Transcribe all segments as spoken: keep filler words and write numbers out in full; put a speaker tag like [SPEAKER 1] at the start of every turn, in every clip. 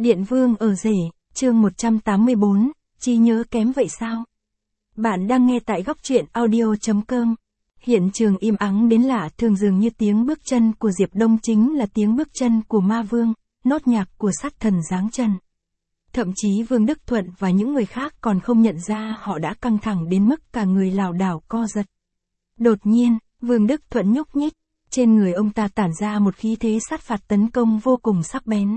[SPEAKER 1] Điện Vương ở rể, chương một trăm tám mươi bốn, trí nhớ kém vậy sao? Bạn đang nghe tại góc truyện audio chấm com. Hiện trường im ắng đến lạ thường, dường như tiếng bước chân của Diệp Đông chính là tiếng bước chân của ma vương, nốt nhạc của sát thần giáng chân. Thậm chí Vương Đức Thuận và những người khác còn không nhận ra họ đã căng thẳng đến mức cả người lảo đảo co giật. Đột nhiên, Vương Đức Thuận nhúc nhích, trên người ông ta tản ra một khí thế sát phạt tấn công vô cùng sắc bén.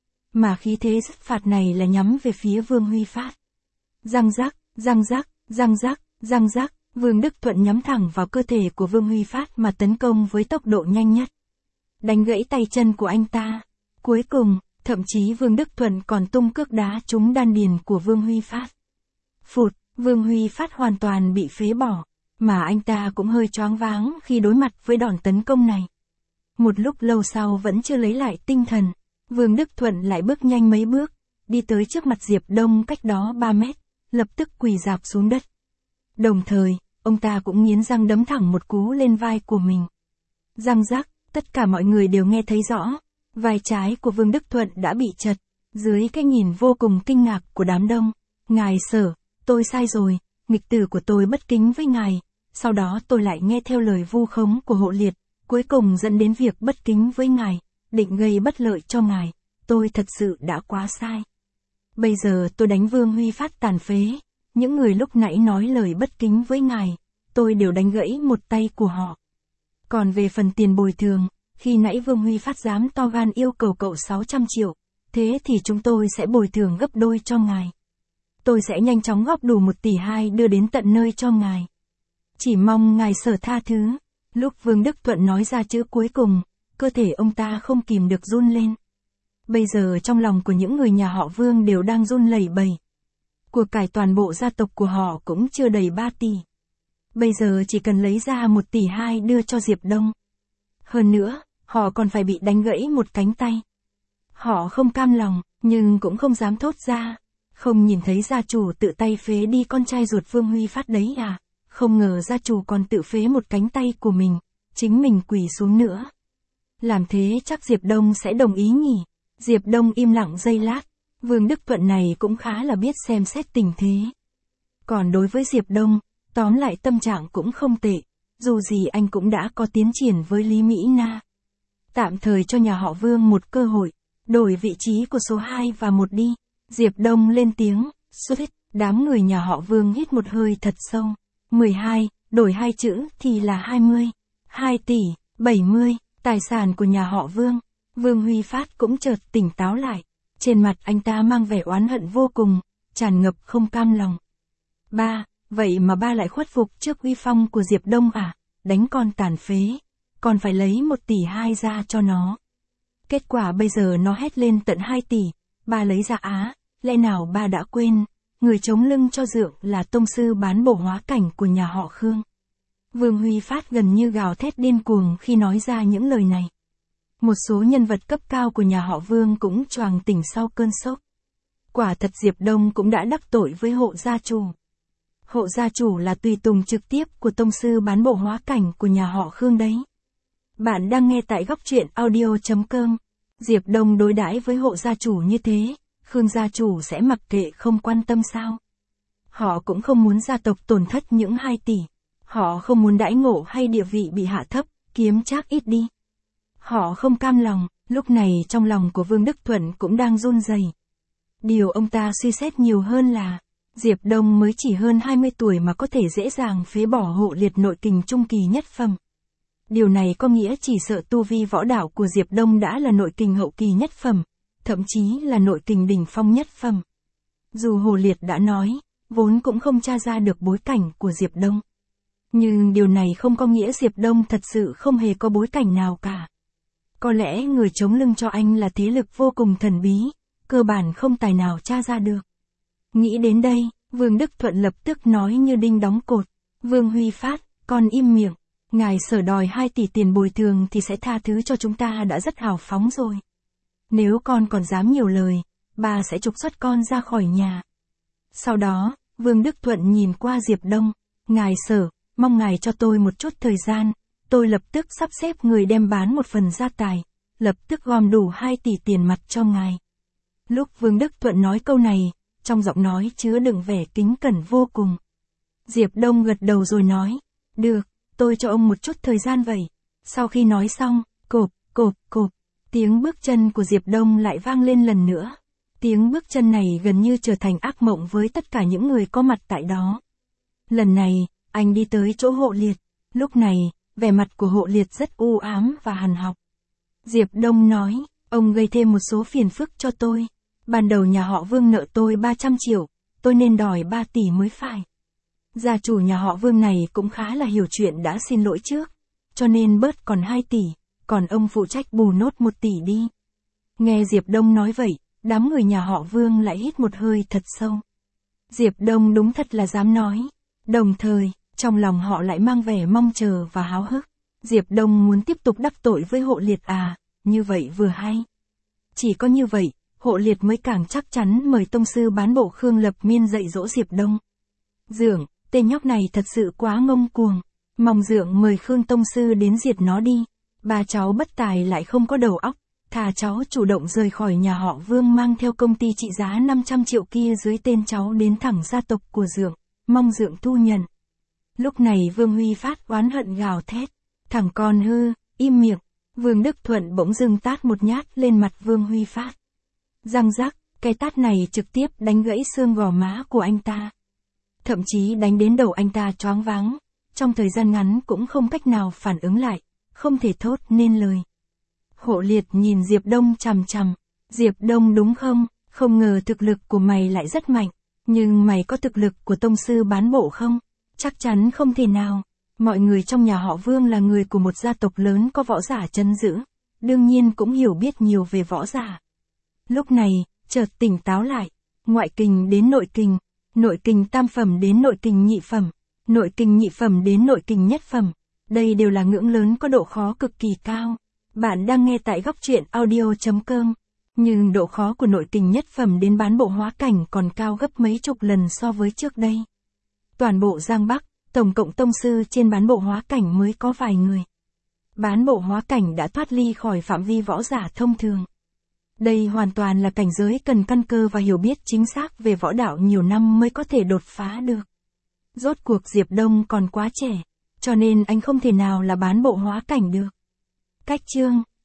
[SPEAKER 1] Mà khí thế sát phạt này là nhắm về phía Vương Huy Phát. Răng rắc, răng rắc, răng rắc, răng rắc, Vương Đức Thuận nhắm thẳng vào cơ thể của Vương Huy Phát mà tấn công với tốc độ nhanh nhất. Đánh gãy tay chân của anh ta. Cuối cùng, thậm chí Vương Đức Thuận còn tung cước đá trúng đan điền của Vương Huy Phát. Phụt, Vương Huy Phát hoàn toàn bị phế bỏ, mà anh ta cũng hơi choáng váng khi đối mặt với đòn tấn công này. Một lúc lâu sau vẫn chưa lấy lại tinh thần, Vương Đức Thuận lại bước nhanh mấy bước, đi tới trước mặt Diệp Đông cách đó ba mét, lập tức quỳ rạp xuống đất. Đồng thời, ông ta cũng nghiến răng đấm thẳng một cú lên vai của mình. Răng rắc, tất cả mọi người đều nghe thấy rõ, vai trái của Vương Đức Thuận đã bị trật, dưới cái nhìn vô cùng kinh ngạc của đám đông. Ngài Sở, tôi sai rồi, nghịch tử của tôi bất kính với ngài, sau đó tôi lại nghe theo lời vu khống của Hộ Liệt, cuối cùng dẫn đến việc bất kính với ngài, định gây bất lợi cho ngài, tôi thật sự đã quá sai. Bây giờ tôi đánh Vương Huy Phát tàn phế, những người lúc nãy nói lời bất kính với ngài, tôi đều đánh gãy một tay của họ. Còn về phần tiền bồi thường, khi nãy Vương Huy Phát dám to gan yêu cầu cậu sáu trăm triệu, thế thì chúng tôi sẽ bồi thường gấp đôi cho ngài. Tôi sẽ nhanh chóng góp đủ một tỷ hai đưa đến tận nơi cho ngài. Chỉ mong ngài Sở tha thứ. Lúc Vương Đức Thuận nói ra chữ cuối cùng, cơ thể ông ta không kìm được run lên. Bây giờ trong lòng của những người nhà họ Vương đều đang run lẩy bẩy. Của cải toàn bộ gia tộc của họ cũng chưa đầy ba tỷ. Bây giờ chỉ cần lấy ra một tỷ hai đưa cho Diệp Đông. Hơn nữa, họ còn phải bị đánh gãy một cánh tay. Họ không cam lòng, nhưng cũng không dám thốt ra. Không nhìn thấy gia chủ tự tay phế đi con trai ruột Vương Huy Phát đấy à? Không ngờ gia chủ còn tự phế một cánh tay của mình, chính mình quỳ xuống nữa. Làm thế chắc Diệp Đông sẽ đồng ý nhỉ? Diệp Đông im lặng giây lát, Vương Đức Thuận này cũng khá là biết xem xét tình thế. Còn đối với Diệp Đông, tóm lại tâm trạng cũng không tệ, dù gì anh cũng đã có tiến triển với Lý Mỹ Na. Tạm thời cho nhà họ Vương một cơ hội, đổi vị trí của số hai và một đi. Diệp Đông lên tiếng, suýt, đám người nhà họ Vương hít một hơi thật sâu. mười hai, đổi hai chữ thì là hai mươi. hai tỷ, bảy mươi, tài sản của nhà họ Vương. Vương Huy Phát cũng chợt tỉnh táo lại. Trên mặt anh ta mang vẻ oán hận vô cùng, tràn ngập không cam lòng. Ba, vậy mà ba lại khuất phục trước uy phong của Diệp Đông à? Đánh con tàn phế, còn phải lấy một tỷ hai ra cho nó. Kết quả bây giờ nó hét lên tận hai tỷ, ba lấy ra á, lẽ nào ba đã quên, người chống lưng cho Dượng là tông sư bán bổ hóa cảnh của nhà họ Khương. Vương Huy Phát gần như gào thét điên cuồng khi nói ra những lời này. Một số nhân vật cấp cao của nhà họ Vương cũng choàng tỉnh sau cơn sốc. Quả thật Diệp Đông cũng đã đắc tội với Hộ gia chủ. Hộ gia chủ là tùy tùng trực tiếp của tông sư bán bộ hóa cảnh của nhà họ Khương đấy. Bạn đang nghe tại góc truyện audio chấm com. Diệp Đông đối đãi với Hộ gia chủ như thế, Khương gia chủ sẽ mặc kệ không quan tâm sao? Họ cũng không muốn gia tộc tổn thất những hai tỷ. Họ không muốn đãi ngộ hay địa vị bị hạ thấp, kiếm trác ít đi. Họ không cam lòng, lúc này trong lòng của Vương Đức Thuận cũng đang run rẩy. Điều ông ta suy xét nhiều hơn là, Diệp Đông mới chỉ hơn hai mươi tuổi mà có thể dễ dàng phế bỏ Hộ Liệt nội kình trung kỳ nhất phẩm. Điều này có nghĩa chỉ sợ tu vi võ đạo của Diệp Đông đã là nội kình hậu kỳ nhất phẩm, thậm chí là nội kình đỉnh phong nhất phẩm. Dù Hộ Liệt đã nói, vốn cũng không tra ra được bối cảnh của Diệp Đông. Nhưng điều này không có nghĩa Diệp Đông thật sự không hề có bối cảnh nào cả. Có lẽ người chống lưng cho anh là thế lực vô cùng thần bí, cơ bản không tài nào tra ra được. Nghĩ đến đây, Vương Đức Thuận lập tức nói như đinh đóng cột. Vương Huy Phát, con im miệng. Ngài Sở đòi hai tỷ tiền bồi thường thì sẽ tha thứ cho chúng ta đã rất hào phóng rồi. Nếu con còn dám nhiều lời, bà sẽ trục xuất con ra khỏi nhà. Sau đó, Vương Đức Thuận nhìn qua Diệp Đông. Ngài Sở, mong ngài cho tôi một chút thời gian. Tôi lập tức sắp xếp người đem bán một phần gia tài, lập tức gom đủ hai tỷ tiền mặt cho ngài. Lúc Vương Đức Thuận nói câu này, trong giọng nói chứa đựng vẻ kính cẩn vô cùng. Diệp Đông gật đầu rồi nói, được, tôi cho ông một chút thời gian vậy. Sau khi nói xong, cộp, cộp, cộp, tiếng bước chân của Diệp Đông lại vang lên lần nữa. Tiếng bước chân này gần như trở thành ác mộng với tất cả những người có mặt tại đó. Lần này, anh đi tới chỗ Hộ Liệt. Lúc này, vẻ mặt của Hộ Liệt rất u ám và hằn học. Diệp Đông nói, ông gây thêm một số phiền phức cho tôi. Ban đầu nhà họ Vương nợ tôi ba trăm triệu, tôi nên đòi ba tỷ mới phải. Gia chủ nhà họ Vương này cũng khá là hiểu chuyện đã xin lỗi trước, cho nên bớt còn hai tỷ, còn ông phụ trách bù nốt một tỷ đi. Nghe Diệp Đông nói vậy, đám người nhà họ Vương lại hít một hơi thật sâu. Diệp Đông đúng thật là dám nói. Đồng thời, trong lòng họ lại mang vẻ mong chờ và háo hức. Diệp Đông muốn tiếp tục đắc tội với Hộ Liệt à, như vậy vừa hay. Chỉ có như vậy, Hộ Liệt mới càng chắc chắn mời tông sư bán bộ Khương Lập Miên dạy dỗ Diệp Đông. Dượng, tên nhóc này thật sự quá ngông cuồng. Mong dượng mời Khương tông sư đến diệt nó đi. Ba cháu bất tài lại không có đầu óc. Thà cháu chủ động rời khỏi nhà họ Vương mang theo công ty trị giá năm trăm triệu kia dưới tên cháu đến thẳng gia tộc của dượng. Mong dượng thu nhận. Lúc này Vương Huy Phát oán hận gào thét. Thằng con hư, im miệng. Vương Đức Thuận bỗng dưng tát một nhát lên mặt Vương Huy Phát. Răng rắc, cái tát này trực tiếp đánh gãy xương gò má của anh ta. Thậm chí đánh đến đầu anh ta choáng váng. Trong thời gian ngắn cũng không cách nào phản ứng lại, không thể thốt nên lời. Hộ Liệt nhìn Diệp Đông chằm chằm. Diệp Đông đúng không? Không ngờ thực lực của mày lại rất mạnh. Nhưng mày có thực lực của tông sư bán bộ không? Chắc chắn không thể nào. Mọi người trong nhà họ Vương là người của một gia tộc lớn có võ giả trấn giữ. Đương nhiên cũng hiểu biết nhiều về võ giả. Lúc này, chợt tỉnh táo lại. Ngoại kình đến nội kình. Nội kình tam phẩm đến nội kình nhị phẩm. Nội kình nhị phẩm đến nội kình nhất phẩm. Đây đều là ngưỡng lớn có độ khó cực kỳ cao. Bạn đang nghe tại góc truyện audio.com. Nhưng độ khó của nội kình nhất phẩm đến bán bộ hóa cảnh còn cao gấp mấy chục lần so với trước đây. Toàn bộ Giang Bắc, tổng cộng tông sư trên bán bộ hóa cảnh mới có vài người. Bán bộ hóa cảnh đã thoát ly khỏi phạm vi võ giả thông thường. Đây hoàn toàn là cảnh giới cần căn cơ và hiểu biết chính xác về võ đạo nhiều năm mới có thể đột phá được. Rốt cuộc Diệp Đông còn quá trẻ, cho nên anh không thể nào là bán bộ hóa cảnh được. Cách chương